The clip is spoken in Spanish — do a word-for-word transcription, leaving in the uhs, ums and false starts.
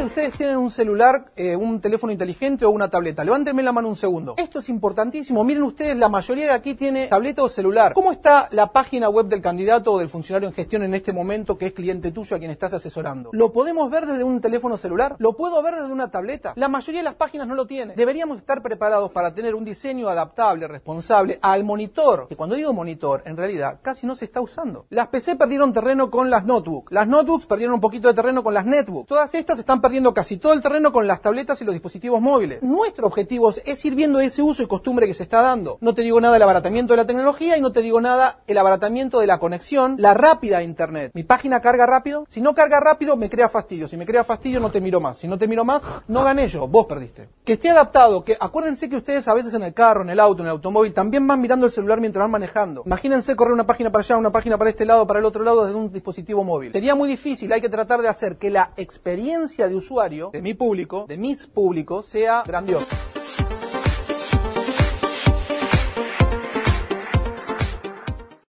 ustedes tienen un celular, eh, un teléfono inteligente o una tableta. Levántenme la mano un segundo. Esto es importantísimo. Miren ustedes, la mayoría de aquí tiene tableta o celular. ¿Cómo está la página web del candidato o del funcionario en gestión en este momento que es cliente tuyo a quien estás asesorando? ¿Lo podemos ver desde un teléfono celular? ¿Lo puedo ver desde una tableta? La mayoría de las páginas no lo tiene. Deberíamos estar preparados para tener un diseño adaptable, responsable al monitor, que cuando digo monitor, en realidad casi no se está usando. Las P C perdieron terreno con las notebooks. Las notebooks perdieron un poquito de terreno con las netbooks. Todas estas están perdiendo casi todo el terreno con las tabletas y los dispositivos móviles. Nuestro objetivo es ir viendo ese uso y costumbre que se está dando. No te digo nada del abaratamiento de la tecnología y no te digo nada el abaratamiento de la conexión, la rápida a internet. ¿Mi página carga rápido? Si no carga rápido, me crea fastidio. Si me crea fastidio, no te miro más. Si no te miro más, no gané yo. Vos perdiste. Que esté adaptado, que acuérdense que ustedes a veces en el carro, en el auto, en el automóvil, también van mirando el celular mientras van manejando. Imagínense correr una página para allá, una página para este lado, para el otro lado desde un dispositivo móvil. Sería muy difícil, hay que tratar de hacer que la experiencia de usuario, de mi público, de mis públicos, sea grandiosa.